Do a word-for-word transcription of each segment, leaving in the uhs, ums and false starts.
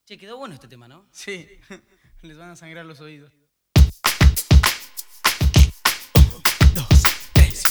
Che, quedó bueno este tema, ¿no? Sí, les van a sangrar los oídos. Dos, tres.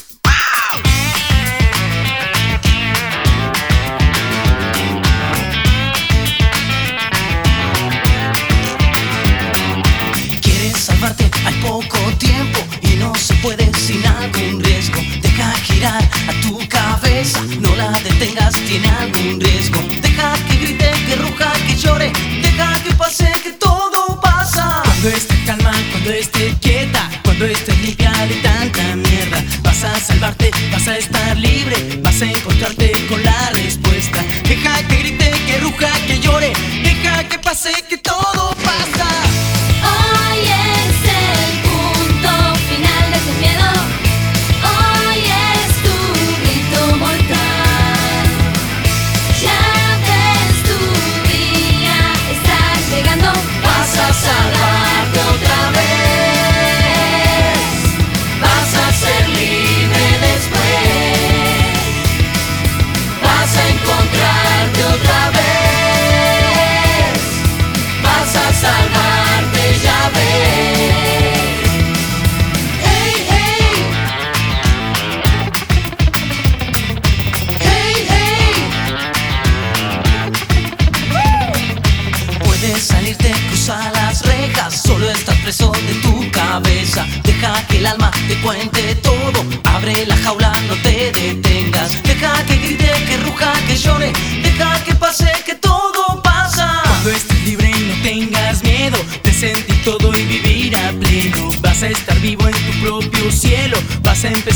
Quieres salvarte, hay poco tiempo y no se puede sin algún riesgo. Deja girar a tu cabeza, no la detengas, tiene algún riesgo. Deja que grite, que ruja, que llore, deja que pase, que todo pasa. Cuando esté calma, cuando esté quieta, cuando estés limpia de tanta mierda, vas a salvarte, vas a estar libre, vas a encontrarte con la respuesta. Deja que grite, que ruja, que llore, deja que pase, que todo pasa. Hoy es el punto final de tu miedo. Hoy es tu grito mortal. Ya ves, tu día está llegando. Vas a salvarte otra vez. Vas a ser libre después. Vas a encontrarte otra vez. Vas a salvarte, ya ves. Hey, hey. Hey, hey. Puedes salirte, cruzar las rejas, solo estás preso de tu cabeza. Deja que el alma te cuente todo, abre la jaula, no te detengas. Deja que grite, que ruja, que llore, deja que pase, que todo pasa. Cuando estés libre y no tengas miedo de sentir todo y vivir a pleno, vas a estar vivo en tu propio cielo, vas a empezar